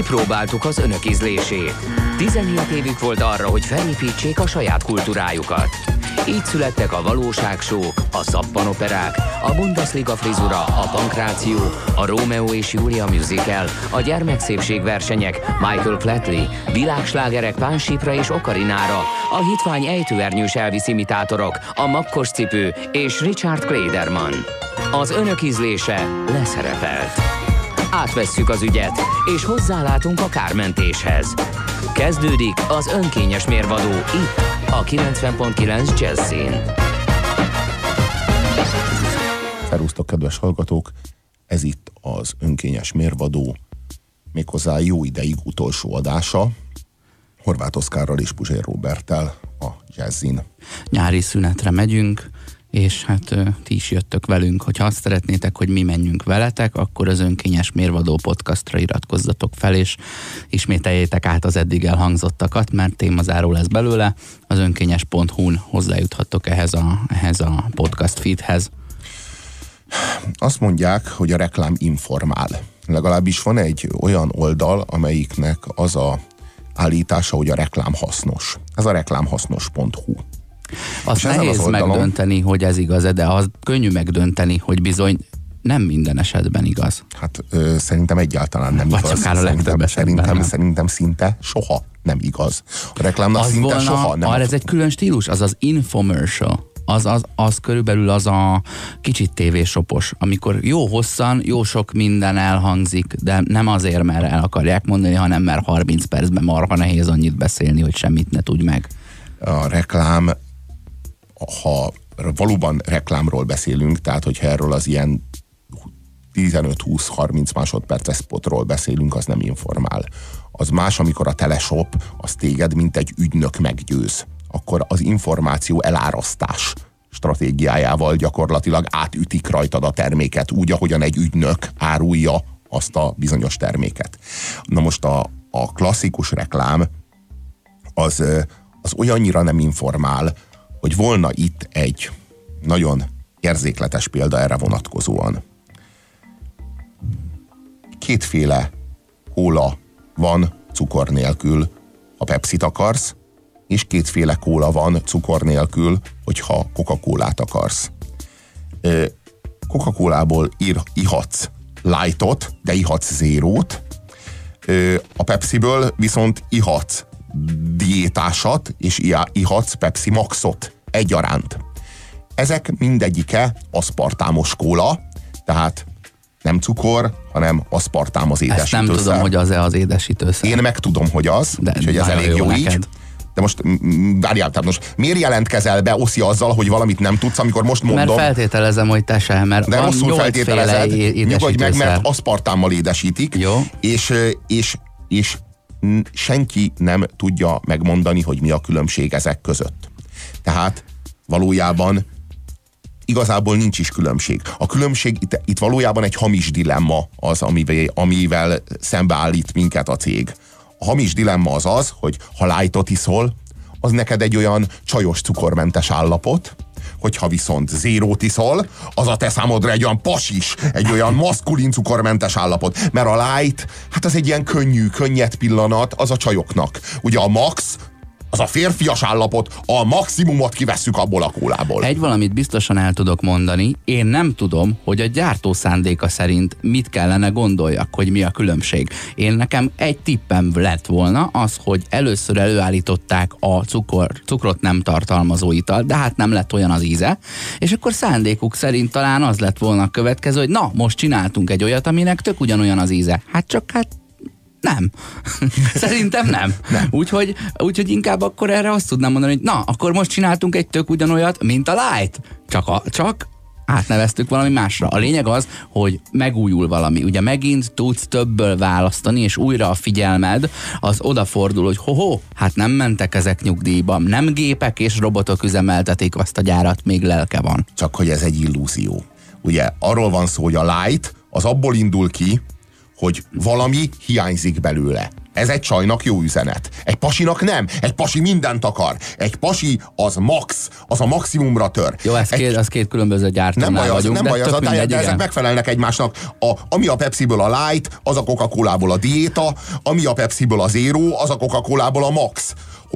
Kipróbáltuk az önök ízlését. 17 évük volt arra, hogy felépítsék a saját kultúrájukat. Így születtek a valóságsók, a szappanoperák, a Bundesliga frizura, a pankráció, a Rómeó és Júlia musical, a gyermekszépségversenyek, Michael Flatley, világslágerek Pánsipra és Okarinára, a hitvány ejtőernyős Elvis imitátorok, a makkos cipő és Richard Klederman. Az önök ízlése leszerepelt. Átvesszük az ügyet, és hozzálátunk a kármentéshez. Kezdődik az önkényes mérvadó itt, a 90.9 Jazzin. Szervusztok, kedves hallgatók! Ez itt az önkényes mérvadó, méghozzá jó ideig utolsó adása, Horváth Oszkárral és Puzsér Róberttel a Jazzin. Nyári szünetre megyünk, és hát ti is jöttök velünk. Hogyha azt szeretnétek, hogy mi menjünk veletek, akkor az önkényes mérvadó podcastra iratkozzatok fel, és ismételjétek át az eddig elhangzottakat, mert témazáró lesz belőle. Az önkényes.hu-n hozzájuthattok ehhez a podcast feedhez. Azt mondják, hogy a reklám informál. Legalábbis van egy olyan oldal, amelyiknek az a állítása, hogy a reklám hasznos. Ez a reklámhasznos.hu. Azt nehéz megdönteni, hogy ez igaz, de az könnyű megdönteni, hogy bizony nem minden esetben igaz. Hát szerintem egyáltalán nem igaz. Szerintem szinte soha nem igaz. A reklámnak az szinte volna, soha nem. Ez egy külön stílus, az az infomercial. Az körülbelül az a kicsit tévésopos, amikor jó hosszan, jó sok minden elhangzik, de nem azért, mert el akarják mondani, hanem mert 30 percben marha nehéz annyit beszélni, hogy semmit ne tudj meg. A reklám, ha valóban reklámról beszélünk, tehát hogyha erről az ilyen 15-20-30 másodperces spotról beszélünk, az nem informál. Az más, amikor a teleshop az téged, mint egy ügynök meggyőz. Akkor az információ elárasztás stratégiájával gyakorlatilag átütik rajtad a terméket, úgy, ahogyan egy ügynök árulja azt a bizonyos terméket. Na most a klasszikus reklám az olyannyira nem informál, hogy volna itt egy nagyon érzékletes példa erre vonatkozóan. Kétféle kóla van cukor nélkül, ha Pepsit akarsz, és kétféle kóla van cukor nélkül, hogyha Coca-Colát akarsz. Coca-Colából ihatsz lightot, de ihatsz zérót, a Pepsiből viszont ihatsz diétásat, és ihatsz Pepsi Maxot egyaránt. Ezek mindegyike aszpartámos kóla, tehát nem cukor, hanem aszpartám az édesítőszer. Ezt nem tudom, hogy az-e az édesítőszer. Én meg tudom, hogy az, és hogy ez elég jó így. De most várjál, tehát most miért jelentkezel be, Oszi, azzal, hogy valamit nem tudsz, amikor most mondom... Mert feltételezem, hogy te sem, mert de van rosszul feltételezed, nyugodj meg, mert aszpartámmal édesítik, jó. És senki nem tudja megmondani, hogy mi a különbség ezek között. Tehát valójában igazából nincs is különbség. A különbség itt valójában egy hamis dilemma az, amivel szembeállít minket a cég. A hamis dilemma az, hogy ha lightot iszol, az neked egy olyan csajos cukormentes állapot, hogyha viszont zérót iszol, az a te számodra egy olyan pasis, egy olyan maszkulin cukormentes állapot. Mert a light, hát az egy ilyen könnyed pillanat, az a csajoknak. Ugye a max, az a férfias állapot, a maximumot kivesszük abból a kólából. Egy valamit biztosan el tudok mondani, én nem tudom, hogy a gyártó szándéka szerint mit kellene gondoljak, hogy mi a különbség. Nekem egy tippem lett volna az, hogy először előállították a cukrot nem tartalmazó italt, de hát nem lett olyan az íze, és akkor szándékuk szerint talán az lett volna a következő, hogy na, most csináltunk egy olyat, aminek tök ugyanolyan az íze. Hát nem. Szerintem nem. Úgyhogy inkább akkor erre azt tudnám mondani, hogy na, akkor most csináltunk egy tök ugyanolyat, mint a light. Csak átneveztük valami másra. A lényeg az, hogy megújul valami. Ugye megint tudsz többből választani, és újra a figyelmed az odafordul, hogy hát nem mentek ezek nyugdíjba, nem gépek és robotok üzemeltetik azt a gyárat, még lelke van. Csak hogy ez egy illúzió. Ugye arról van szó, hogy a light az abból indul ki, hogy valami hiányzik belőle. Ez egy csajnak jó üzenet. Egy pasinak nem. Egy pasi mindent akar. Egy pasi az max, az a maximumra tör. Jó, az két különböző gyártónál vagyunk, nem baj, de ezek igen. megfelelnek egymásnak. Ami a Pepsiből a Light, az a Coca-Colából a Diéta, ami a Pepsiből a Zero, az a Coca-Colából a Max.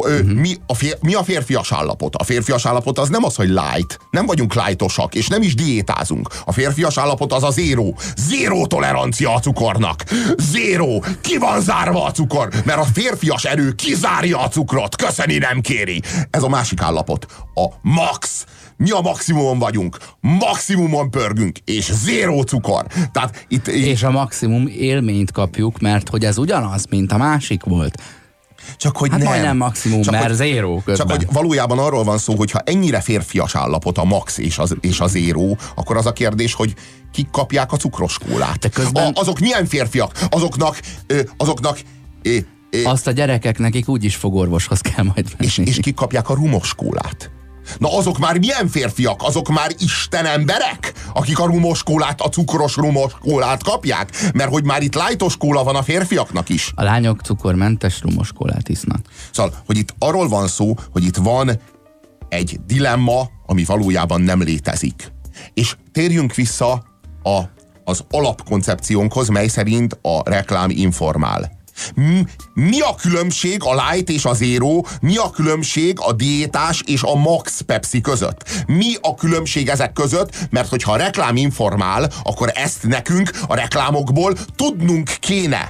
Mi a férfias állapot? A férfias állapot az nem az, hogy light. Nem vagyunk lightosak, és nem is diétázunk. A férfias állapot az a zero. Zero tolerancia a cukornak. Zero. Ki van zárva a cukor? Mert a férfias erő kizárja a cukrot. Köszöni nem kéri. Ez a másik állapot. A max. Mi a maximumon vagyunk. Maximumon pörgünk. És zero cukor. Tehát és a maximum élményt kapjuk, mert hogy ez ugyanaz, mint a másik volt. Csak hogy hát nem. majdnem maximum, csak mert zéró közben. Csak hogy valójában arról van szó, hogy ha ennyire férfias állapot a max és a zéró, akkor az a kérdés, hogy kik kapják a cukros kólát. Közben... azok milyen férfiak? Azoknak azt a gyerekek, nekik úgyis fogorvoshoz kell majd menni. És kik kapják a rumos kólát? Na azok már milyen férfiak? Azok már isten emberek, akik a rumos kólát, a cukros rumos kólát kapják? Mert hogy már itt lightos kóla van a férfiaknak is. A lányok cukormentes rumos kólát isznak. Szóval, hogy itt arról van szó, hogy itt van egy dilemma, ami valójában nem létezik. És térjünk vissza az alapkoncepciónkhoz, mely szerint a reklám informál. Mi a különbség a Light és a Zero, mi a különbség a diétás és a Max Pepsi között? Mi a különbség ezek között? Mert hogyha a reklám informál, akkor ezt nekünk a reklámokból tudnunk kéne.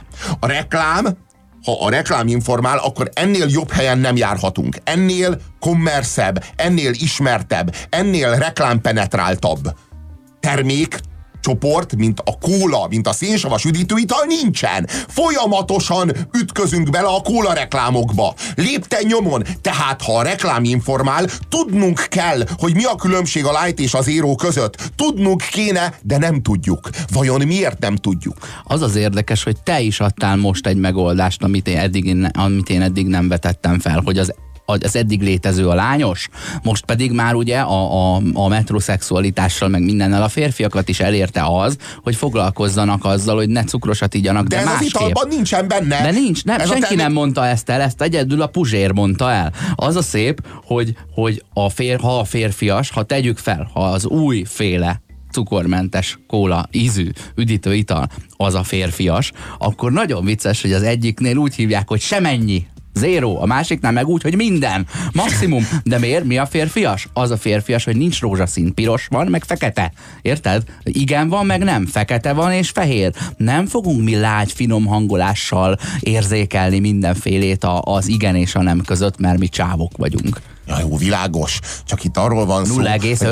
Ha a reklám informál, akkor ennél jobb helyen nem járhatunk. Ennél kommerszebb, ennél ismertebb, ennél reklámpenetráltabb termék csoport, mint a kóla, mint a szénsavas üdítőital nincsen. Folyamatosan ütközünk bele a kóla reklámokba. Lépten nyomon. Tehát, ha a reklám informál, tudnunk kell, hogy mi a különbség a Light és a Zero között. Tudnunk kéne, de nem tudjuk. Vajon miért nem tudjuk? Az az érdekes, hogy te is adtál most egy megoldást, amit én eddig nem vetettem fel, hogy az eddig létező a lányos, most pedig már ugye a metrosexualitással meg mindennel a férfiakat is elérte az, hogy foglalkozzanak azzal, hogy ne cukrosat igyanak, de ez másképp. Az italban nincsen benne. De nincs, nem, senki nem mondta ezt el, ezt egyedül a Puzsér mondta el. Az a szép, hogy ha a férfias, ha tegyük fel, ha az újféle cukormentes kóla ízű üdítőital az a férfias, akkor nagyon vicces, hogy az egyiknél úgy hívják, hogy semennyi. Zero, a másiknál meg úgy, hogy minden. Maximum. De miért? Mi a férfias? Az a férfias, hogy nincs rózsaszín, piros van, meg fekete. Érted? Igen van, meg nem. Fekete van és fehér. Nem fogunk mi lágy, finom hangolással érzékelni mindenfélét az igen és a nem között, mert mi csávok vagyunk. Ja, jó, világos. Csak itt arról van szó.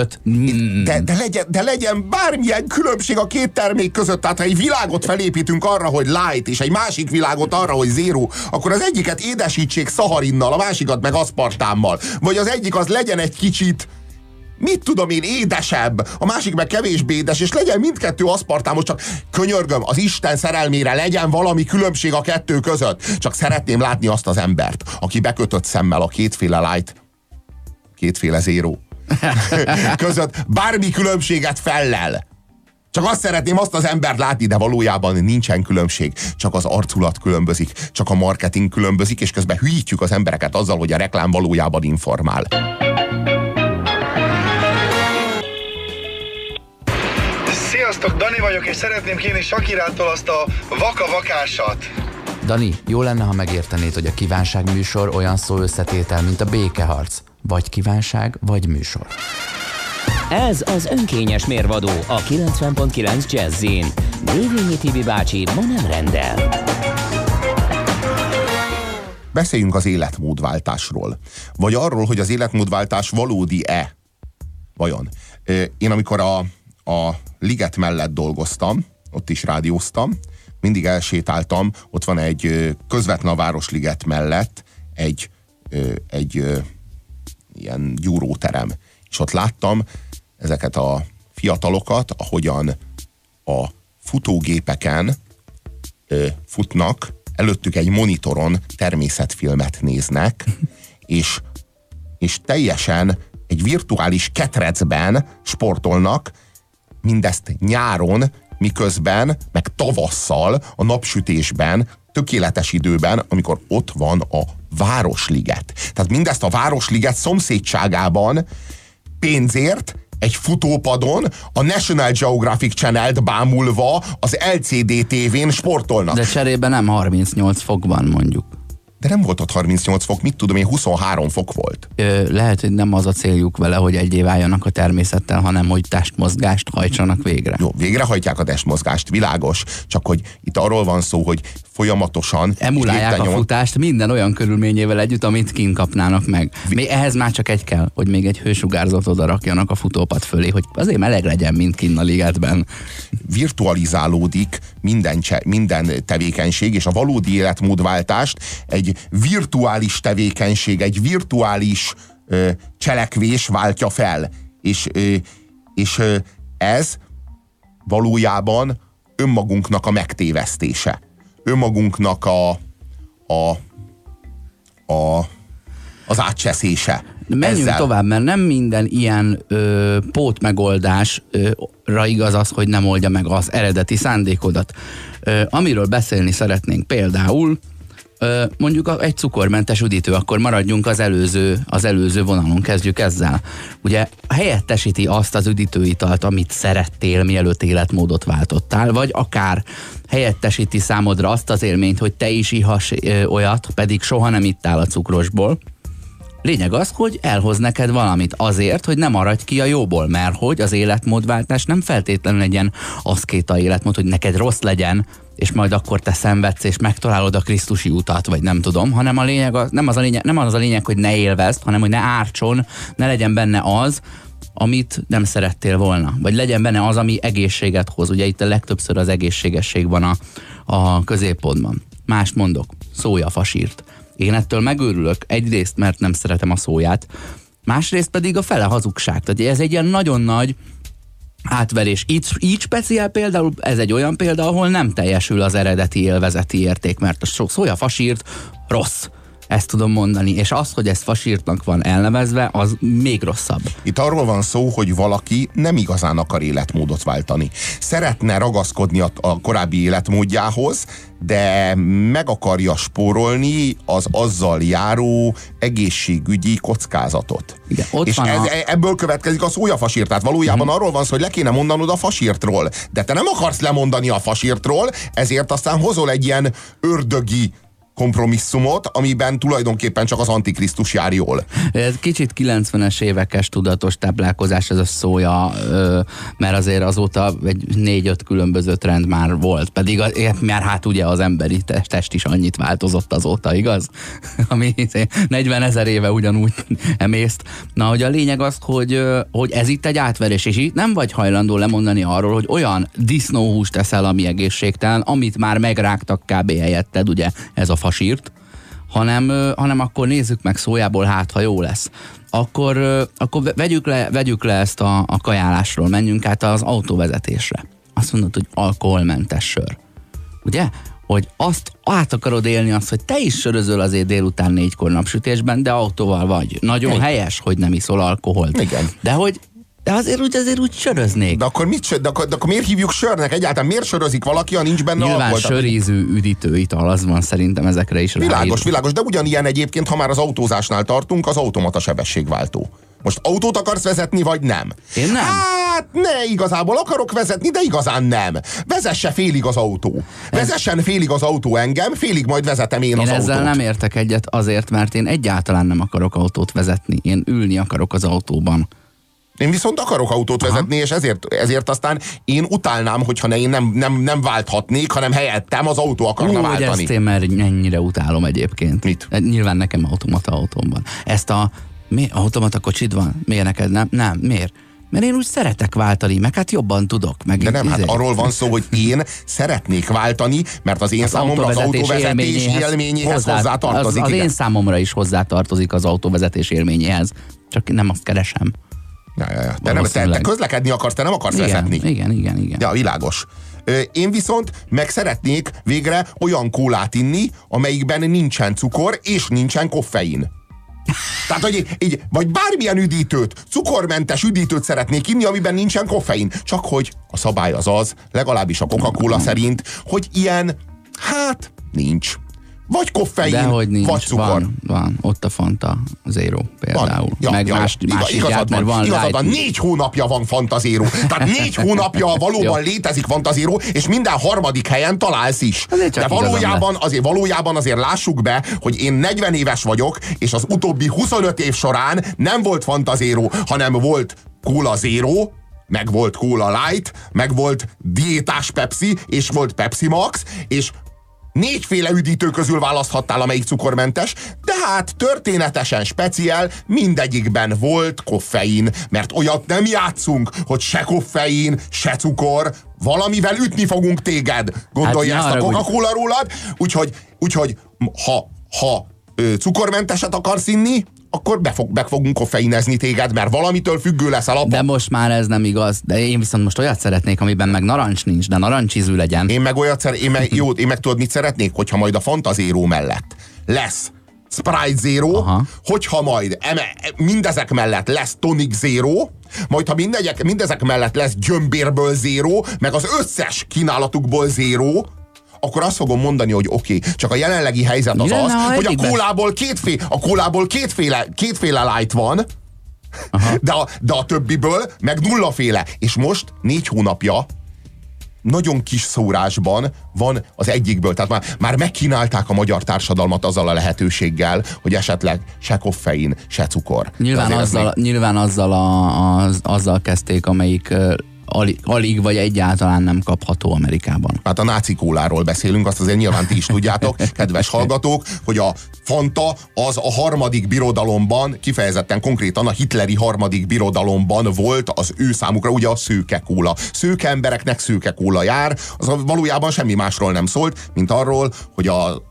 0,5. De legyen bármilyen különbség a két termék között. Tehát ha egy világot felépítünk arra, hogy Light, és egy másik világot arra, hogy Zero, akkor az egyiket édesítsék szaharinnal, a másikat meg aszpartámmal. Vagy az egyik az legyen egy kicsit, mit tudom én, édesebb, a másik meg kevésbé édes, és legyen mindkettő aszpartámos, csak könyörgöm, az Isten szerelmére legyen valami különbség a kettő között. Csak szeretném látni azt az embert, aki bekötött szemmel a kétféle Light, kétféle Zero között bármi különbséget fellel. Csak azt szeretném azt az embert látni, de valójában nincsen különbség. Csak az arculat különbözik, csak a marketing különbözik, és közben hülyítjük az embereket azzal, hogy a reklám valójában informál. Sziasztok, Dani vagyok, és szeretném kérni Sakirától azt a vaka-vakásat. Dani, jó lenne, ha megértenéd, hogy a kívánság műsor olyan szó összetétel, mint a békeharc. Vagy kívánság, vagy műsor. Ez az önkényes mérvadó a 90.9 Jazzin. Dévényi Tibi bácsi ma nem rendel. Beszéljünk az életmódváltásról. Vagy arról, hogy az életmódváltás valódi-e. Vajon? Én amikor a Liget mellett dolgoztam, ott is rádióztam, mindig elsétáltam, ott van egy közvetlen a Városliget mellett egy ilyen gyúróterem. És ott láttam ezeket a fiatalokat, ahogyan a futógépeken futnak, előttük egy monitoron természetfilmet néznek, és teljesen egy virtuális ketrecben sportolnak, mindezt nyáron, miközben, meg tavasszal, a napsütésben tökéletes időben, amikor ott van a Városliget. Tehát mindezt a Városliget szomszédságában pénzért egy futópadon a National Geographic Channelt bámulva az LCD TV-n sportolnak. De cserében nem 38 fok van mondjuk. De nem volt ott 38 fok, mit tudom én, 23 fok volt. Lehet, hogy nem az a céljuk vele, hogy egyé váljanak a természettel, hanem hogy testmozgást hajtsanak végre. Jó, végrehajtják a testmozgást, világos, csak hogy itt arról van szó, hogy folyamatosan emulálják a futást minden olyan körülményével együtt, amit kint kapnának meg. Még ehhez már csak egy kell, hogy még egy hősugárzatot oda rakjanak a futópad fölé, hogy azért meleg legyen, mint kinn a ligetben. Virtualizálódik minden tevékenység, és a valódi életmódváltást egy virtuális tevékenység, egy virtuális cselekvés váltja fel. És ez valójában önmagunknak a megtévesztése. Önmagunknak az átcseszése. Menjünk tovább, mert nem minden ilyen pótmegoldásra igaz az, hogy nem oldja meg az eredeti szándékodat. Amiről beszélni szeretnénk például, mondjuk egy cukormentes üdítő, akkor maradjunk az előző vonalon, kezdjük ezzel. Ugye helyettesíti azt az üdítőitalt, amit szerettél, mielőtt életmódot váltottál, vagy akár helyettesíti számodra azt az élményt, hogy te is ihass olyat, pedig soha nem ittál a cukrosból. Lényeg az, hogy elhoz neked valamit azért, hogy ne maradj ki a jóból, mert hogy az életmódváltás nem feltétlenül legyen aszkéta életmód, hogy neked rossz legyen, és majd akkor te szenvedsz, és megtalálod a krisztusi utat, vagy nem tudom, hanem a lényeg nem az a lényeg, hogy ne élvezd, hanem hogy ne ártson, ne legyen benne az, amit nem szerettél volna. Vagy legyen benne az, ami egészséget hoz. Ugye itt a legtöbbször az egészségesség van a középpontban. Mást mondok, szójafasírt. Én ettől megőrülök, egyrészt, mert nem szeretem a szóját, másrészt pedig a fele hazugság. Tehát ez egy ilyen nagyon nagy átverés. Így speciál például, ez egy olyan példa, ahol nem teljesül az eredeti élvezeti érték, mert a szójafasírt rossz. Ezt tudom mondani, és az, hogy ez fasírtnak van elnevezve, az még rosszabb. Itt arról van szó, hogy valaki nem igazán akar életmódot váltani. Szeretne ragaszkodni a korábbi életmódjához, de meg akarja spórolni az azzal járó egészségügyi kockázatot. Igen, és ebből következik a szójafasírt. Tehát valójában arról van szó, hogy le kéne mondanod a fasírtról. De te nem akarsz lemondani a fasírtról, ezért aztán hozol egy ilyen ördögi kompromisszumot, amiben tulajdonképpen csak az Antikrisztus jár jól. Ez kicsit 90-es évekes tudatos táplálkozás ez a szója, mert azért azóta egy 4-5 különböző trend már volt, pedig mert hát ugye az emberi test is annyit változott azóta, igaz? Ami 40 000 éve ugyanúgy emészt. Na, hogy a lényeg az, hogy ez itt egy átverés, és itt nem vagy hajlandó lemondani arról, hogy olyan disznóhúst teszel, ami egészségtelen, amit már megrágtak kb. Helyetted, ugye ez a fasírt, hanem akkor nézzük meg szójából, hát ha jó lesz. Akkor vegyük le ezt a kajálásról, menjünk át az autóvezetésre. Azt mondod, hogy alkoholmentes sör. Ugye? Hogy azt át akarod élni azt, hogy te is sörözöl azért délután 4-kor napsütésben, de autóval vagy. Nagyon igen. Helyes, hogy nem iszol alkoholt. Igen. De azért úgy söröznék. De akkor miért hívjuk sörnek? Egyáltalán miért sörözik valaki, ha nincs benne alkohol? Nyilván sörízű üdítőital, az van szerintem ezekre is ráírva. Világos, de ugyanilyen egyébként, ha már az autózásnál tartunk, az automata sebességváltó. Most autót akarsz vezetni, vagy nem? Én nem. Hát ne, igazából akarok vezetni, de igazán nem. Vezesse félig az autó. Vezessen félig az autó engem, félig majd vezetem én az autót. Én ezzel nem értek egyet azért, mert én egyáltalán nem akarok autót vezetni. Én ülni akarok az autóban. Én viszont akarok autót vezetni, és ezért aztán én utálnám, hogyha én nem válthatnék, hanem helyettem az autó akarna váltani. Ezt én már ennyire utálom egyébként. Mit? Nyilván nekem automata autóm van. Automata kocsid van? Miért neked nem? Nem, miért? Mert én úgy szeretek váltani, meg hát jobban tudok. De nem, hát arról van szó, hogy én szeretnék váltani, mert az én számomra az autóvezetés élményéhez hozzátartozik. Az én számomra is hozzátartozik az autóvezetés élményéhez. Csak nem azt keresem. Ja. Te közlekedni akarsz, te nem akarsz vezetni. Igen. Ja, világos. Én viszont meg szeretnék végre olyan kólát inni, amelyikben nincsen cukor és nincsen koffein. Tehát, hogy vagy bármilyen üdítőt, cukormentes üdítőt szeretnék inni, amiben nincsen koffein. Csak hogy a szabály az, legalábbis a Coca-Cola szerint, hogy ilyen, Nincs. Vagy koffein, Dehogy nincs, vagy cukor. van. Ott a Fanta Zero például. Ja, meg más igazad mert van van. 4 hónapja van Fanta Zero. Tehát 4 hónapja valóban létezik Fanta Zero, és minden harmadik helyen találsz is. De valójában azért lássuk be, hogy én 40 éves vagyok, és az utóbbi 25 év során nem volt Fanta Zero, hanem volt Cola Zero, meg volt Cola Light, meg volt diétás Pepsi, és volt Pepsi Max, és 4 féle üdítő közül választhattál, amelyik cukormentes, de hát történetesen speciál, mindegyikben volt koffein, mert olyat nem játszunk, hogy se koffein, se cukor, valamivel ütni fogunk téged. Gondolja ezt a Coca-Cola rólad, úgyhogy ha cukormenteset akarsz inni, akkor be fogunk koffeinezni téged, mert valamitől függő leszel a... De most már ez nem igaz. De én viszont most olyat szeretnék, amiben meg narancs nincs, de narancsízű legyen. Én meg tudod, mit szeretnék? Hogyha majd a Fanta Zero mellett lesz Sprite Zero, aha, hogyha majd mindezek mellett lesz Tonic Zero, majd ha mindezek mellett lesz gyömbérből Zero, meg az összes kínálatukból Zero, akkor azt fogom mondani, hogy oké, csak a jelenlegi helyzet az, hogy a kólából kétféle light van, de a többiből meg nullaféle. És most 4 hónapja nagyon kis szórásban van az egyikből. Tehát már megkínálták a magyar társadalmat azzal a lehetőséggel, hogy esetleg se koffein, se cukor. Nyilván azzal kezdték, amelyik alig vagy egyáltalán nem kapható Amerikában. Hát a náci kóláról beszélünk, azt azért nyilván ti is tudjátok, kedves hallgatók, hogy a Fanta az a harmadik birodalomban, kifejezetten konkrétan a hitleri harmadik birodalomban volt az ő számukra ugye a szőke kóla. Szőke embereknek szőke kóla jár, az valójában semmi másról nem szólt, mint arról, hogy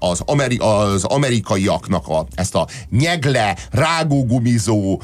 az amerikaiaknak ezt a nyegle, rágógumizó,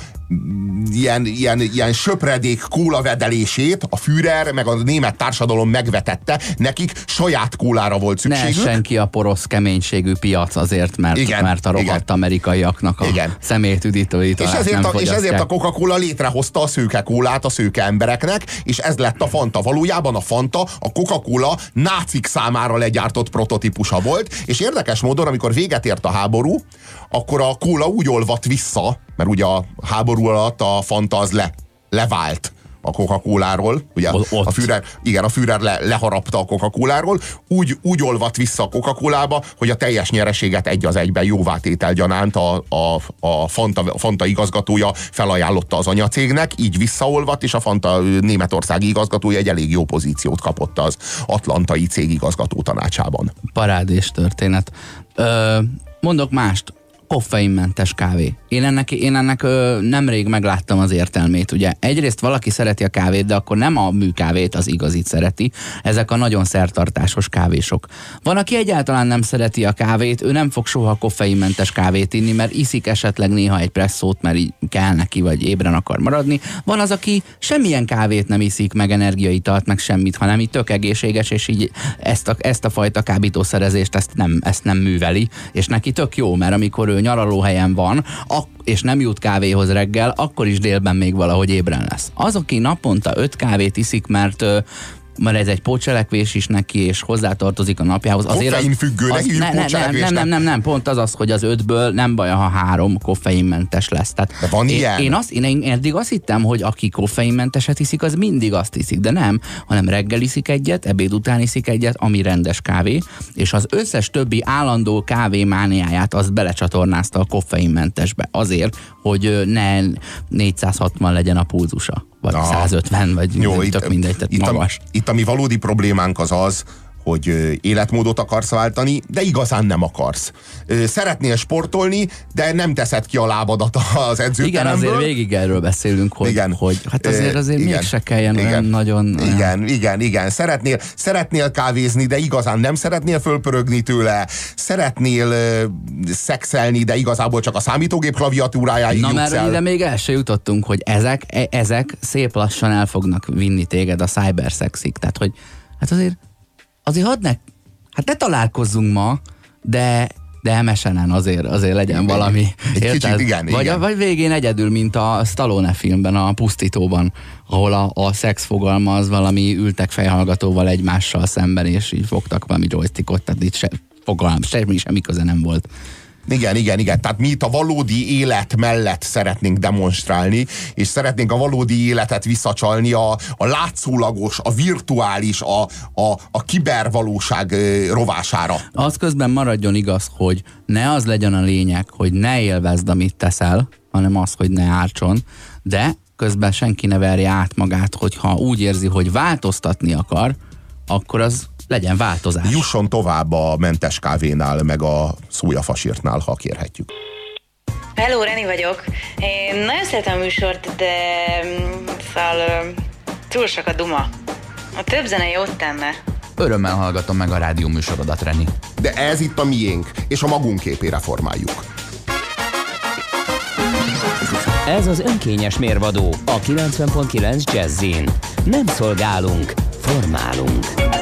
ilyen söpredék kólavedelését a Führer meg a német társadalom megvetette, nekik saját kólára volt szükségük. Ne essen ki a porosz keménységű piac azért, mert a rohadt amerikaiaknak a szemét üdítőit és ezért a Coca-Cola létrehozta a szőke kólát a szőke embereknek, és ez lett a Fanta. Valójában a Fanta a Coca-Cola nácik számára legyártott prototípusa volt, és érdekes módon, amikor véget ért a háború, akkor a kóla úgy olvadt vissza, mert ugye a háború alatt a Fanta az levált a Coca-Coláról, ugye a Führer leharapta a Coca-Coláról, úgy olvadt vissza a Coca-Colába, hogy a teljes nyereséget 1:1 jóvátétel gyanánt a Fanta igazgatója felajánlotta az anyacégnek, így visszaolvadt, és a Fanta németországi igazgatója egy elég jó pozíciót kapott az atlantai cég igazgató tanácsában. Parádés történet. Mondok mást. Koffeinmentes kávé. Én ennek nemrég megláttam az értelmét. Ugye egyrészt valaki szereti a kávét, de akkor nem a műkávét, az igazit szereti. Ezek a nagyon szertartásos kávésok. Van, aki egyáltalán nem szereti a kávét, ő nem fog soha koffeinmentes kávét inni, mert iszik esetleg néha egy presszót, mert így kell neki, vagy ébren akar maradni. Van az, aki semmilyen kávét nem iszik, meg energiaitalt, meg semmit, hanem így tök egészséges, és így ezt a fajta kábítószerezést ezt nem műveli, és neki tök jó, mert amikor ő nyaralóhelyen van, és nem jut kávéhoz reggel, akkor is délben még valahogy ébren lesz. Az, aki naponta 5 kávét iszik, mert ez egy pótcselekvés is neki, és hozzátartozik a napjához. Koffeinfüggőnek hívjuk pótcselekvésnek. Nem, pont az, hogy az 5-ből nem baj, ha 3 koffeinmentes lesz. Tehát de van ilyen? Én eddig azt hittem, hogy aki koffeinmenteset iszik, az mindig azt iszik, de nem, hanem reggel iszik egyet, ebéd után iszik egyet, ami rendes kávé, és az összes többi állandó kávémániáját azt belecsatornázta a koffeinmentesbe. Azért, hogy ne 460 legyen a pulzusa, vagy 150, vagy tök mindegy, tehát magas. Itt a mi valódi problémánk az, hogy életmódot akarsz váltani, de igazán nem akarsz. Szeretnél sportolni, de nem teszed ki a lábadat az edzőteremből. Igen, azért végig erről beszélünk, hogy hát azért mégse kelljen olyan nagyon... Igen. Szeretnél kávézni, de igazán nem szeretnél fölpörögni tőle. Szeretnél szexelni, de igazából csak a számítógép klaviatúrájáig jutsz el. Mert ide még el se jutottunk, hogy ezek szép lassan el fognak vinni téged a cyberszexig. Tehát, hogy hát azért ne találkozzunk ma, de MSN-en azért legyen valami. Kicsit, igen. Vagy végén egyedül, mint a Stallone filmben, a Pusztítóban, ahol a szex fogalma az valami ültek fejhallgatóval egymással szemben, és így fogtak valami joystickot, tehát itt fogalmam, semmi köze nem volt. Igen. Tehát mi itt a valódi élet mellett szeretnénk demonstrálni, és szeretnénk a valódi életet visszacsalni a látszólagos, a virtuális, a kibervalóság rovására. Az közben maradjon igaz, hogy ne az legyen a lényeg, hogy ne élvezd, amit teszel, hanem az, hogy ne ártson, de közben senki ne verje át magát, hogyha úgy érzi, hogy változtatni akar, akkor az legyen változás. Jusson tovább a mentes kávénál, meg a szójafasírtnál, ha kérhetjük. Hello, Reni vagyok. Én nagyon szeretem a műsort, de szóval túl sok a duma. A több zene jót tenne. Örömmel hallgatom meg a rádió műsorodat, Reni. De ez itt a miénk, és a magunk képére formáljuk. Ez az önkényes mérvadó a 90.9 Jazzin. Nem szolgálunk, formálunk.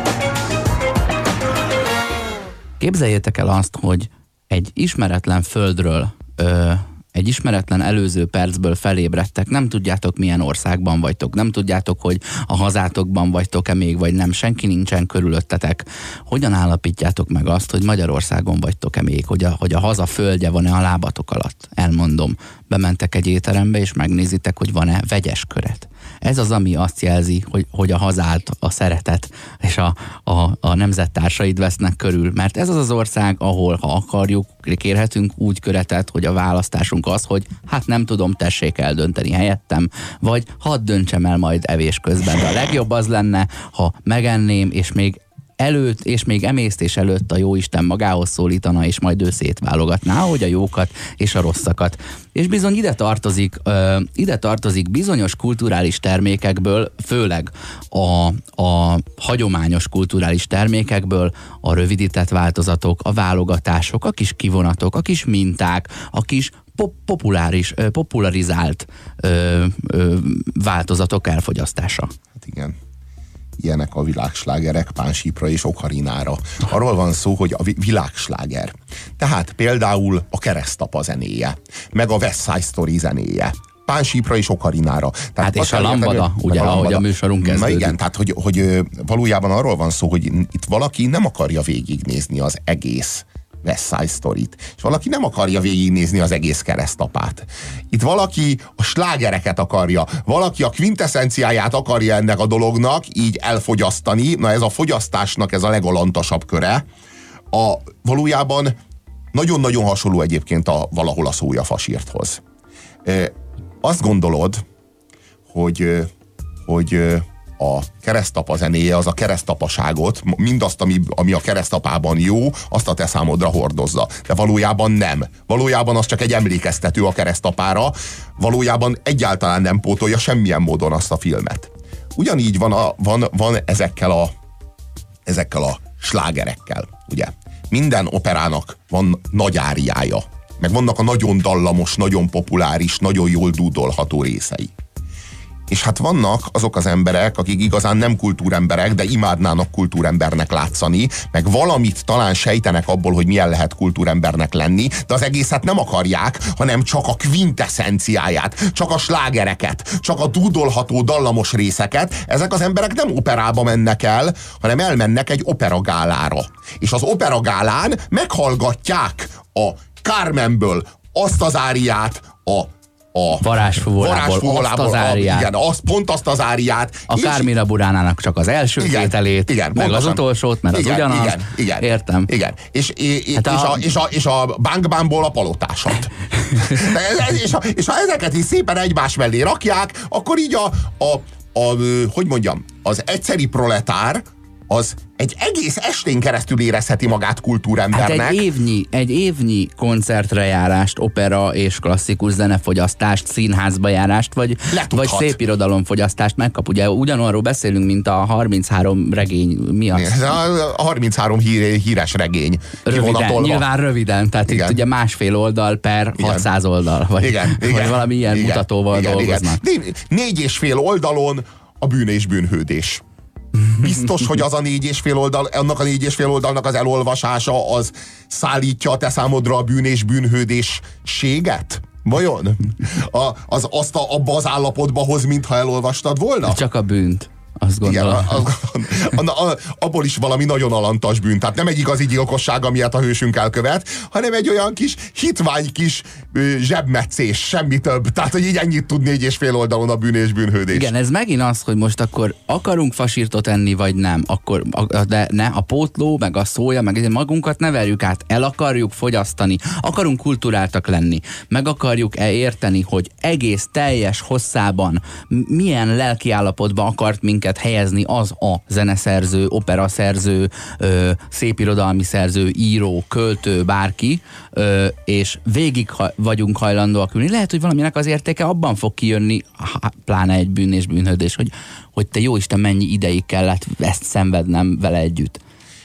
Képzeljétek el azt, hogy egy ismeretlen földről, egy ismeretlen előző percből felébredtek, nem tudjátok, milyen országban vagytok, nem tudjátok, hogy a hazátokban vagytok-e még, vagy nem, senki nincsen körülöttetek. Hogyan állapítjátok meg azt, hogy Magyarországon vagytok-e még, hogy a haza földje van-e a lábatok alatt? Elmondom, bementek egy étterembe, és megnézitek, hogy van-e vegyes köret. Ez az, ami azt jelzi, hogy a hazád, a szeretet és a nemzettársaid vesznek körül. Mert ez az az ország, ahol, ha akarjuk, kérhetünk úgy köretet, hogy a választásunk az, hogy hát nem tudom, tessék eldönteni helyettem, vagy hadd döntsem el majd evés közben. De a legjobb az lenne, ha megenném, és még emésztés előtt a jóisten magához szólítana, és majd ő szétválogatná, hogy a jókat és a rosszakat. És bizony ide tartozik bizonyos kulturális termékekből, főleg a hagyományos kulturális termékekből a rövidített változatok, a válogatások, a kis kivonatok, a kis minták, a kis popularizált változatok elfogyasztása. Hát igen. Ilyenek a világslágerek Pánsípra és Okarinára. Arról van szó, hogy a világsláger. Tehát például a Keresztapa zenéje, meg a West Side Story zenéje. Pánsípra és Okarinára. Hát és a Lambada, ugye, ahogy a műsorunk kezdődik. Na igen, tehát hogy valójában arról van szó, hogy itt valaki nem akarja végignézni az egész West Side Story-t, és valaki nem akarja végignézni az egész Keresztapát. Itt valaki a slágereket akarja, valaki a kvintessenciáját akarja ennek a dolognak így elfogyasztani. Na ez a fogyasztásnak ez a legalantasabb köre. Valójában nagyon-nagyon hasonló egyébként valahol a szójafasírthoz. Azt gondolod, hogy a keresztapa zenéje az a keresztapaságot, mindazt, ami a keresztapában jó, azt a te számodra hordozza. De valójában nem. Valójában az csak egy emlékeztető a keresztapára, valójában egyáltalán nem pótolja semmilyen módon azt a filmet. Ugyanígy van ezekkel a slágerekkel, ugye. Minden operának van nagy áriája, meg vannak a nagyon dallamos, nagyon populáris, nagyon jól dúdolható részei. És hát vannak azok az emberek, akik igazán nem kultúremberek, de imádnának kultúrembernek látszani, meg valamit talán sejtenek abból, hogy milyen lehet kultúrembernek lenni, de az egészet nem akarják, hanem csak a kvintessenciáját, csak a slágereket, csak a dúdolható dallamos részeket. Ezek az emberek nem operába mennek el, hanem elmennek egy operagálára. És az operagálán meghallgatják a Carmenből azt az áriát, a varázsfúvolából azt az áriát. Igen, pont azt az áriát. A Carmina Buránának csak az első tételét, meg pontosan. Az utolsót, mert az ugyanaz. Igen, értem. Igen. És a Bang Bangból a palotásat. és ha ezeket is szépen egymás mellé rakják, akkor így hogy mondjam, az egyszeri proletár az egy egész estén keresztül érezheti magát kultúrembernek. Hát egy évnyi koncertre járást, opera és klasszikus zenefogyasztást, színházba járást, vagy szép irodalomfogyasztást megkap. Ugye ugyanarról beszélünk, mint a 33 regény miatt. A 33 híres regény. Röviden, nyilván röviden, tehát igen. Itt ugye 1,5 oldal per 600 oldal, vagy valami ilyen mutatóval dolgoznak. 4,5 oldalon a bűn és bűnhődés. Biztos, hogy az a 4,5 oldal, annak a 4,5 oldalnak az elolvasása az szállítja a te számodra a bűn és bűnhődésséget? Vajon? Azt abba az állapotba hoz, mintha elolvastad volna? Csak a bűnt. azt gondolom. Igen, abból is valami nagyon alantas bűn. Tehát nem egy igazi gyilkosság, amilyet a hősünk elkövet, hanem egy olyan kis hitvány kis zsebmetszés, semmi több. Tehát, hogy így ennyit tud 4,5 oldalon a bűn és bűnhődés. Igen, ez megint az, hogy most akkor akarunk fasírtot enni, vagy nem. Akkor, de ne, a pótló, meg a szója, meg magunkat ne verjük át. El akarjuk fogyasztani, akarunk kulturáltak lenni. Meg akarjuk-e érteni, hogy egész teljes hosszában milyen lelkiállapotba akart minket helyezni az a zeneszerző, operaszerző, szépirodalmi szerző, író, költő, bárki, és végig vagyunk hajlandóak ülni. Lehet, hogy valaminek az értéke abban fog kijönni, pláne egy bűn és bűnhődés, hogy te jóisten mennyi ideig kellett ezt szenvednem vele együtt.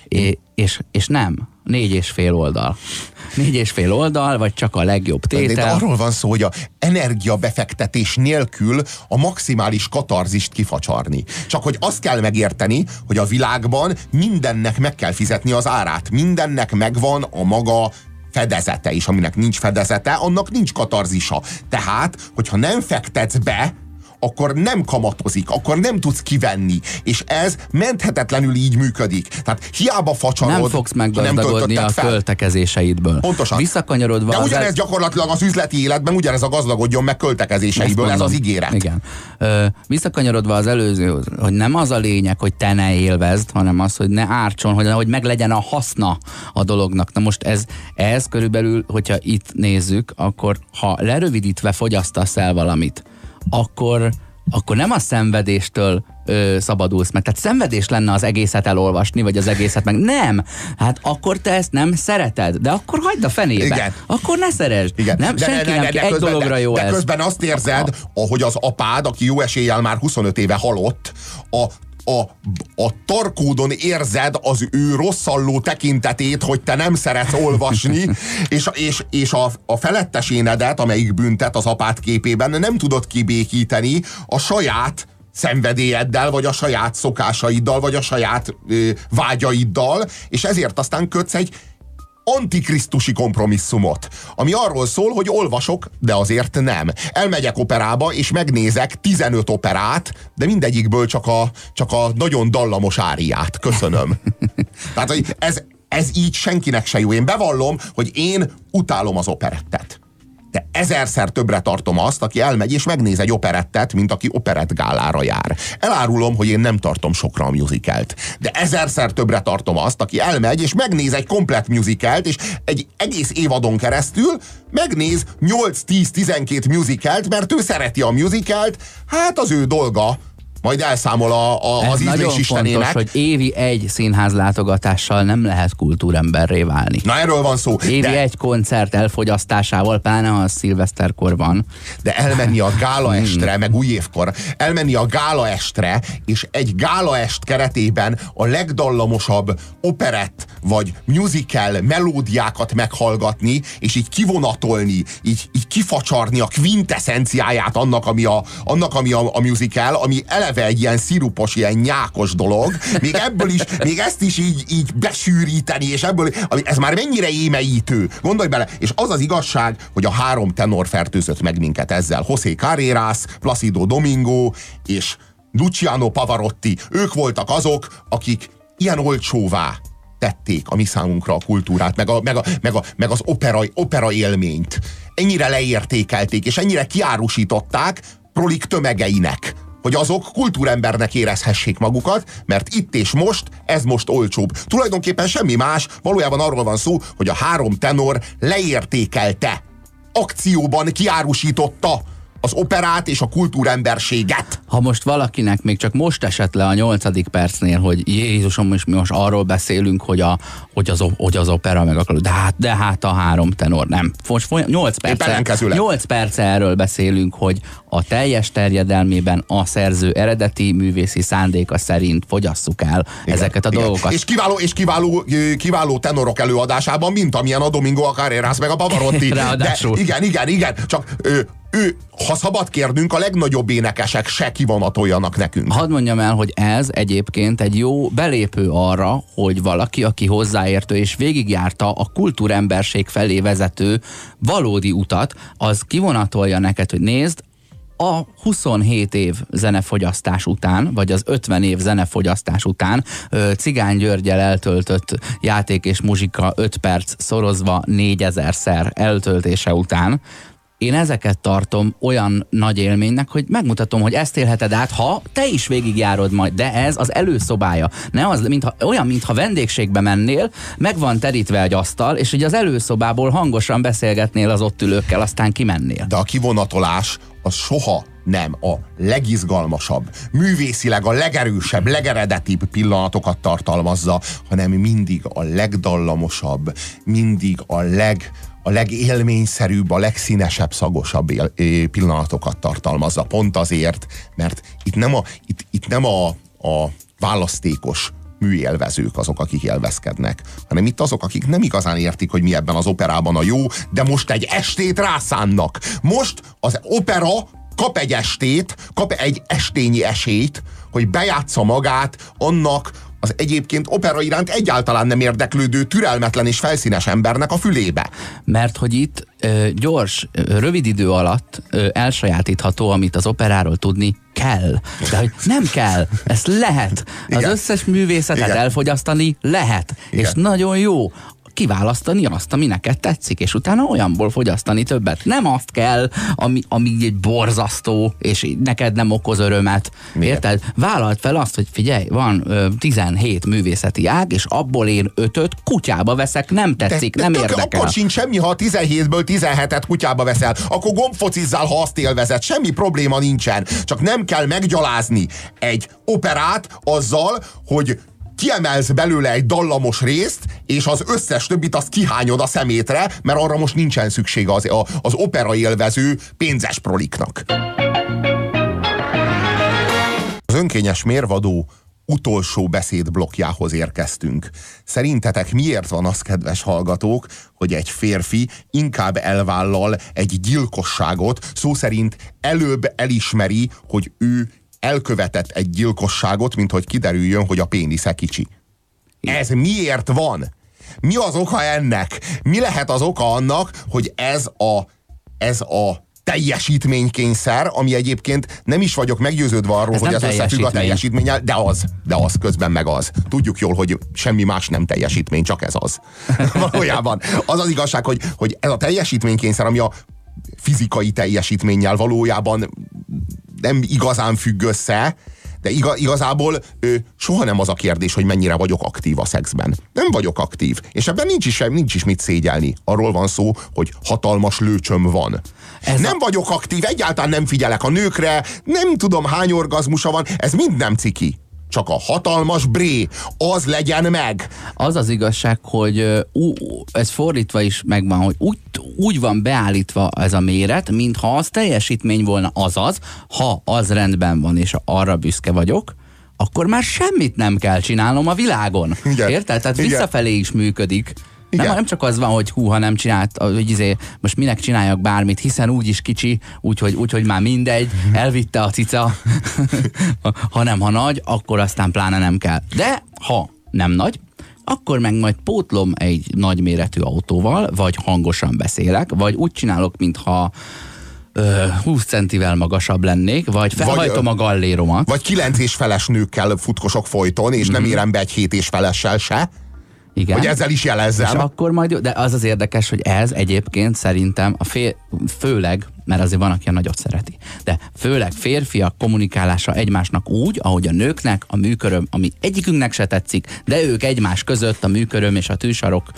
És nem. 4,5 oldal. 4,5 oldal, vagy csak a legjobb tétel. De arról van szó, hogy a energiabefektetés nélkül a maximális katarzist kifacsarni. Csak hogy azt kell megérteni, hogy a világban mindennek meg kell fizetni az árát. Mindennek megvan a maga fedezete, és aminek nincs fedezete, annak nincs katarzisa. Tehát, hogyha nem fektetsz be, akkor nem kamatozik, akkor nem tudsz kivenni. És ez menthetetlenül így működik. Tehát hiába facsarod, nem fogsz meggazdagodni a költekezéseidből. Pontosan. Visszakanyarodva. De ugyanez gyakorlatilag az üzleti életben, ugyanez a gazdagodjon meg költekezéseiből, ez az ígéret. Igen. Visszakanyarodva az előzőhöz, hogy nem az a lényeg, hogy te ne élvezd, hanem az, hogy ne ártson, hogy meg legyen a haszna a dolognak. Na most ez körülbelül, hogyha itt nézzük, akkor ha lerövidítve fogyasztasz el valamit, akkor nem a szenvedéstől szabadulsz meg. Tehát szenvedés lenne az egészet elolvasni, vagy az egészet meg. Nem! Hát akkor te ezt nem szereted, de akkor hagyd a fenébe. Igen. Akkor ne szeresd. Igen. Nem, senki nem egy dologra jó ez. De közben azt érzed, ahogy az apád, aki jó eséllyel már 25 éve halott, a tarkódon érzed az ő rosszalló tekintetét, hogy te nem szeretsz olvasni, és a felettesénedet, amelyik büntet az apád képében, nem tudod kibékíteni a saját szenvedélyeddel, vagy a saját szokásaiddal, vagy a saját vágyaiddal, és ezért aztán kötsz egy antikrisztusi kompromisszumot, ami arról szól, hogy olvasok, de azért nem. Elmegyek operába, és megnézek 15 operát, de mindegyikből csak a nagyon dallamos áriát. Köszönöm. Tehát, hogy ez így senkinek se jó. Én bevallom, hogy én utálom az operettet. De 1000-szer többre tartom azt, aki elmegy és megnéz egy operettet, mint aki operettgálára jár. Elárulom, hogy én nem tartom sokra a musicalt. De 1000-szer többre tartom azt, aki elmegy és megnéz egy komplett musicalt, és egy egész évadon keresztül megnéz 8-10-12 musicalt, mert ő szereti a musicalt, hát az ő dolga. Majd elszámol az ízlés istenének. Fontos, hogy évi egy színház látogatással nem lehet kultúremberré válni. Na, erről van szó. Évi egy koncert elfogyasztásával, pláne ha a szilveszterkor van. De elmenni a gálaestre, meg újévkor, elmenni a gálaestre, és egy gálaest keretében a legdallamosabb operett vagy musical melódiákat meghallgatni, és így kivonatolni, így kifacsarni a quintessenciáját annak, ami a musical, ami eleve egy ilyen szirupos, ilyen nyákos dolog, még ezt is így besűríteni, és ez már mennyire émeítő. Gondolj bele, és az az igazság, hogy a 3 tenor fertőzött meg minket ezzel. José Carreras, Placido Domingo és Luciano Pavarotti. Ők voltak azok, akik ilyen olcsóvá tették a mi számunkra a kultúrát, meg az opera élményt. Ennyire leértékelték, és ennyire kiárusították prolik tömegeinek, hogy azok kultúrembernek érezhessék magukat, mert itt és most, ez most olcsóbb. Tulajdonképpen semmi más, valójában arról van szó, hogy a 3 tenor leértékelte, akcióban kiárusította az operát és a kultúremberséget. Ha most valakinek még csak most esett le a 8. percnél, hogy Jézusom, mi most arról beszélünk, hogy az opera meg akar, de hát a 3 tenor, nem. Most 8 perce erről beszélünk, hogy a teljes terjedelmében a szerző eredeti művészi szándéka szerint fogyasszuk el ezeket a dolgokat. És kiváló tenorok előadásában, mint amilyen a Domingo, a Carreras meg a Pavarotti. Ráadásul. Igen. Csak ha szabad kérnünk, a legnagyobb énekesek se kivonatoljanak nekünk. Hadd mondjam el, hogy ez egyébként egy jó belépő arra, hogy valaki, aki hozzáértő és végigjárta a kultúremberség felé vezető valódi utat, az kivonatolja neked, hogy nézd, a 27 év zenefogyasztás után, vagy az 50 év zenefogyasztás után Cigány Györggyel eltöltött játék és muzsika 5 perc szorozva 4000-szer eltöltése után, én ezeket tartom olyan nagy élménynek, hogy megmutatom, hogy ezt élheted át, ha te is végigjárod majd, de ez az előszobája. Ne az, mintha vendégségbe mennél, meg van terítve egy asztal, és ugye az előszobából hangosan beszélgetnél az ott ülőkkel, aztán kimennél. De a kivonatolás az soha nem a legizgalmasabb, művészileg a legerősebb, legeredetibb pillanatokat tartalmazza, hanem mindig a legdallamosabb, mindig a legélményszerűbb, a legszínesebb, szagosabb pillanatokat tartalmazza. Pont azért, mert itt nem a választékos műélvezők azok, akik élvezkednek, hanem itt azok, akik nem igazán értik, hogy mi ebben az operában a jó, de most egy estét rászánnak. Most az opera kap egy estét, kap egy estényi esélyt, hogy bejátsza magát annak az egyébként opera iránt egyáltalán nem érdeklődő, türelmetlen és felszínes embernek a fülébe. Mert hogy itt gyors, rövid idő alatt elsajátítható, amit az operáról tudni kell. De hogy nem kell, ezt lehet. Igen. Az összes művészetet igen. elfogyasztani lehet. Igen. És nagyon jó kiválasztani azt, ami neked tetszik, és utána olyanból fogyasztani többet. Nem azt kell, ami egy borzasztó, és neked nem okoz örömet. Igen. Érted? Vállalt fel azt, hogy figyelj, van 17 művészeti ág, és abból én 5-öt kutyába veszek, nem tetszik, nem érdekel. Akkor sincs semmi, ha 17-ből 17-et kutyába veszel. Akkor gombfocizzál, ha azt élvezed. Semmi probléma nincsen. Csak nem kell meggyalázni egy operát azzal, hogy kiemelsz belőle egy dallamos részt, és az összes többit azt kihányod a szemétre, mert arra most nincsen szüksége az opera élvező pénzes proliknak. Az önkényes mérvadó utolsó beszédblokkjához érkeztünk. Szerintetek miért van az, kedves hallgatók, hogy egy férfi inkább elvállal egy gyilkosságot, szó szerint előbb elismeri, hogy ő elkövetett egy gyilkosságot, mint hogy kiderüljön, hogy a pénisze kicsi. Ez miért van? Mi az oka ennek? Mi lehet az oka annak, hogy ez a teljesítménykényszer, ami egyébként nem is vagyok meggyőződve arról, hogy ez összefügg a teljesítménnyel, de az közben meg az. Tudjuk jól, hogy semmi más nem teljesítmény, csak ez az. Valójában az az igazság, hogy ez a teljesítménykényszer, ami a fizikai teljesítménnyel valójában nem igazán függ össze, de igazából soha nem az a kérdés, hogy mennyire vagyok aktív a szexben. Nem vagyok aktív, és ebben nincs is mit szégyelni. Arról van szó, hogy hatalmas lőcsöm van. Nem vagyok aktív, egyáltalán nem figyelek a nőkre, nem tudom hány orgazmusa van, ez mind nem ciki. Csak a hatalmas bré, az legyen meg. Az az igazság, hogy ez fordítva is megvan, hogy úgy van beállítva ez a méret, mintha az teljesítmény volna, azaz, ha az rendben van, és arra büszke vagyok, akkor már semmit nem kell csinálnom a világon. Igen. Érted? Tehát visszafelé is működik. Nem csak az van, hogy ha nem csinált, hogy most minek csináljak bármit, hiszen úgyis kicsi, úgyhogy már mindegy, elvitte a cica, ha nagy, akkor aztán pláne nem kell. De ha nem nagy, akkor meg majd pótlom egy nagyméretű autóval, vagy hangosan beszélek, vagy úgy csinálok, mintha 20 centivel magasabb lennék, vagy felhajtom a galléromat. Vagy 9 és feles nőkkel futkosok folyton, és nem érem be egy 7 és felessel se. Igen. Hogy ezzel is jelezzem. És akkor majd, de az az érdekes, hogy ez egyébként szerintem főleg, mert azért van, aki a nagyot szereti, de főleg férfiak kommunikálása egymásnak úgy, ahogy a nőknek a műköröm, ami egyikünknek se tetszik, de ők egymás között a műköröm és a tűsarok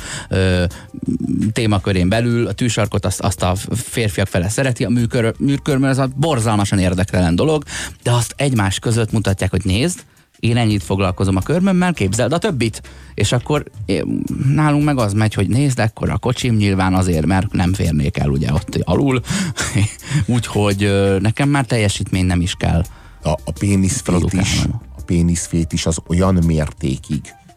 témakörén belül, a tűsarkot azt a férfiak fele szereti, a műköröm az a borzalmasan érdektelen dolog, de azt egymás között mutatják, hogy nézd, én ennyit foglalkozom a körmömmel, képzeld a többit. És akkor nálunk meg az megy, hogy nézd, ekkor a kocsim nyilván azért, mert nem férnék el ugye ott alul. Úgyhogy nekem már teljesítmény nem is kell. A péniszfétis az olyan mértékig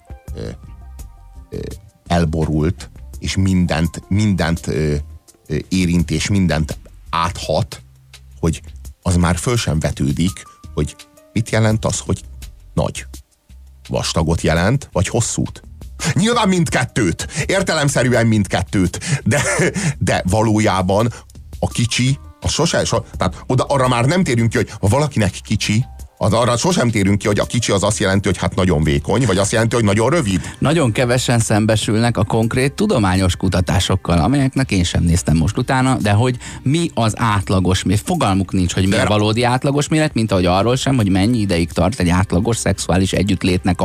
elborult, és mindent érint, és mindent áthat, hogy az már föl sem vetődik, hogy mit jelent az, hogy nagy. Vastagot jelent, vagy hosszút? Nyilván mindkettőt. Értelemszerűen mindkettőt. De valójában a kicsi Tehát arra már nem térünk ki, hogy ha valakinek kicsi, arra sosem térünk ki, hogy a kicsi az azt jelenti, hogy hát nagyon vékony, vagy azt jelenti, hogy nagyon rövid. Nagyon kevesen szembesülnek a konkrét tudományos kutatásokkal, amelyeknek én sem néztem most utána, de hogy mi az átlagos méret. Fogalmuk nincs, hogy mi a valódi átlagos méret, mint ahogy arról sem, hogy mennyi ideig tart egy átlagos szexuális együttlétnek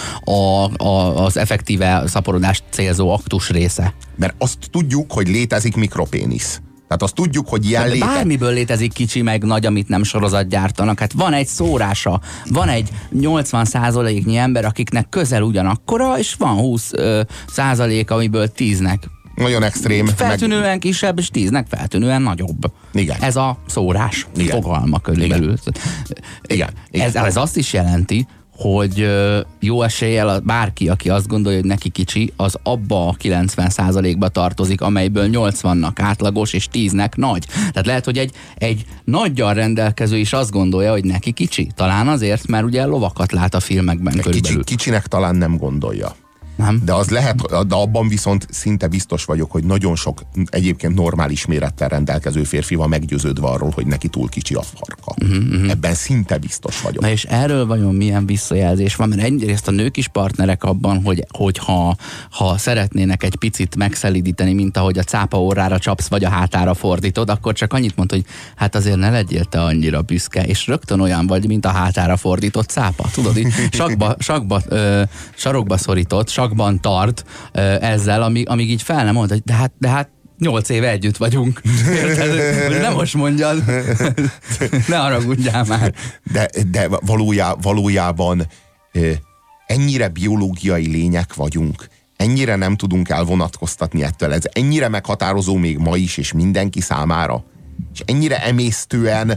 az effektíve szaporodást célzó aktus része. Mert azt tudjuk, hogy létezik mikropénisz. Tehát azt tudjuk, hogy ilyen létezik. Bármiből létezik kicsi meg nagy, amit nem sorozatgyártanak. Hát van egy szórása, van egy 80%-nyi ember, akiknek közel ugyanakkora, és van 20%, amiből 10-nek nagyon extrém. Feltűnően kisebb, és 10-nek feltűnően nagyobb. Igen. Ez a szórás fogalma körülbelül. Igen. Ez azt is jelenti, hogy jó eséllyel bárki, aki azt gondolja, hogy neki kicsi, az abba a 90%-ba tartozik, amelyből 80-nak átlagos, és 10-nek nagy. Tehát lehet, hogy egy nagygyal rendelkező is azt gondolja, hogy neki kicsi. Talán azért, mert ugye lovakat lát a filmekben körülbelül. Kicsinek talán nem gondolja. Nem? De az lehet, de abban viszont szinte biztos vagyok, hogy nagyon sok egyébként normális mérettel rendelkező férfi van meggyőződve arról, hogy neki túl kicsi a farka. Ebben szinte biztos vagyok. Na és erről vajon milyen visszajelzés van? Mert egyrészt a nők is partnerek abban, hogy ha szeretnének egy picit megszelídíteni, mint ahogy a cápa orrára csapsz, vagy a hátára fordítod, akkor csak annyit mond, hogy hát azért ne legyél te annyira büszke, és rögtön olyan vagy, mint a hátára fordított cápa. Tudod, így sarokba szorított, sakban tart ezzel, amíg így fel nem mond, hogy de hát 8 éve együtt vagyunk. Nem most mondjad. Ne haragudjál már. De valójában ennyire biológiai lények vagyunk, ennyire nem tudunk elvonatkoztatni ettől. Ez ennyire meghatározó még ma is, és mindenki számára. És ennyire emésztően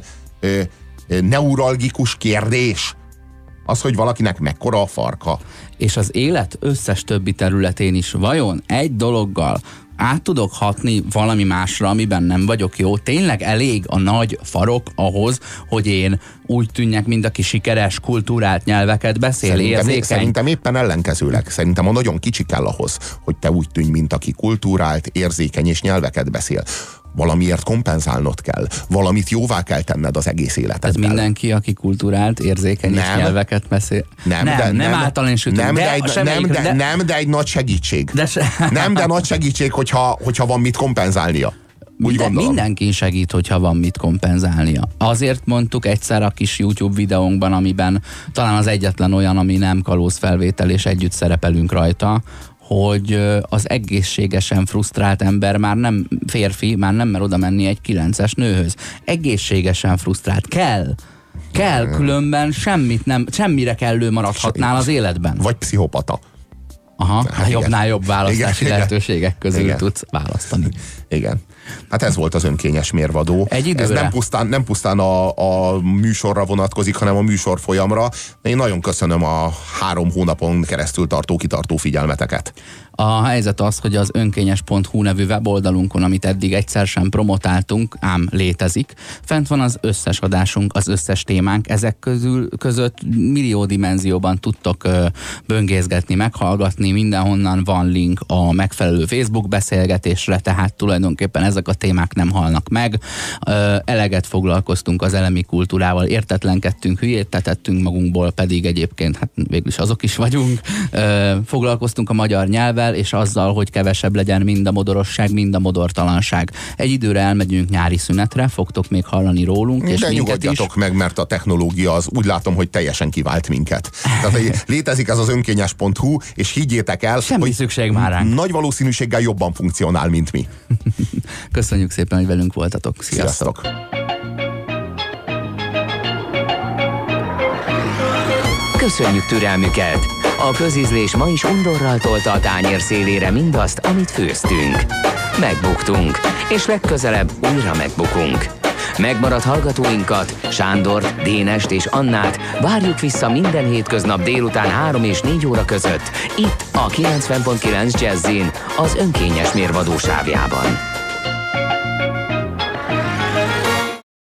neuralgikus kérdés az, hogy valakinek mekkora a farka. És az élet összes többi területén is vajon egy dologgal át tudok hatni valami másra, amiben nem vagyok jó? Tényleg elég a nagy farok ahhoz, hogy én úgy tűnjek, mint aki sikeres, kultúrált nyelveket beszél, érzékeny? Szerintem éppen ellenkezőleg. Szerintem a nagyon kicsi kell ahhoz, hogy te úgy tűnj, mint aki kultúrált, érzékeny és nyelveket beszél. Valamiért kompenzálnod kell. Valamit jóvá kell tenned az egész életedben. Ez mindenki, aki kultúrált, érzékeny és nyelveket beszél. Nem általánosítunk. De egy nagy segítség. Nem, de nagy segítség, hogyha van mit kompenzálnia. Mindenki segít, hogyha van mit kompenzálnia. Azért mondtuk egyszer a kis YouTube videónkban, amiben talán az egyetlen olyan, ami nem kalózfelvétel, és együtt szerepelünk rajta, hogy az egészségesen frusztrált ember már nem férfi, már nem mer oda menni egy 9-es nőhöz. Egészségesen frusztrált. Kell, különben semmire kellő maradhatnál az életben. Vagy pszichopata. Aha, jobbnál jobb választási lehetőségek közül tudsz választani. Igen. Hát ez volt az önkényes mérvadó. Egy időre. Ez nem pusztán a műsorra vonatkozik, hanem a műsor folyamra. Én nagyon köszönöm a 3 hónapon keresztül kitartó figyelmeteket. A helyzet az, hogy az önkényes.hu nevű weboldalunkon, amit eddig egyszer sem promotáltunk, ám létezik, fent van az összes adásunk, az összes témánk, ezek között millió dimenzióban tudtok böngészgetni, meghallgatni, mindenhonnan van link a megfelelő Facebook beszélgetésre, tehát tulajdonképpen ezek a témák nem halnak meg. Eleget foglalkoztunk az elemi kultúrával, értetlenkedtünk, hülyét tetettünk magunkból, pedig egyébként hát végül is azok is vagyunk. Foglalkoztunk a magyar nyelvvel, és azzal, hogy kevesebb legyen mind a modorosság, mind a modortalanság. Egy időre elmegyünk nyári szünetre, fogtok még hallani rólunk. És de nyugodjatok meg, mert a technológia az úgy látom, hogy teljesen kivált minket. Tehát létezik ez az önkényes.hu, és higgyétek el, hogy szükség már ránk. Nagy valószínűséggel jobban funkcionál, mint mi. Köszönjük szépen, hogy velünk voltatok. Sziasztok! Köszönjük türelmüket! A közízlés ma is undorral tolta a tányér szélére mindazt, amit főztünk. Megbuktunk, és legközelebb újra megbukunk. Megmaradt hallgatóinkat, Sándort, Dénest és Annát várjuk vissza minden hétköznap délután 3 és 4 óra között, itt a 90.9 Jazzin, az önkényes mérvadó sávjában.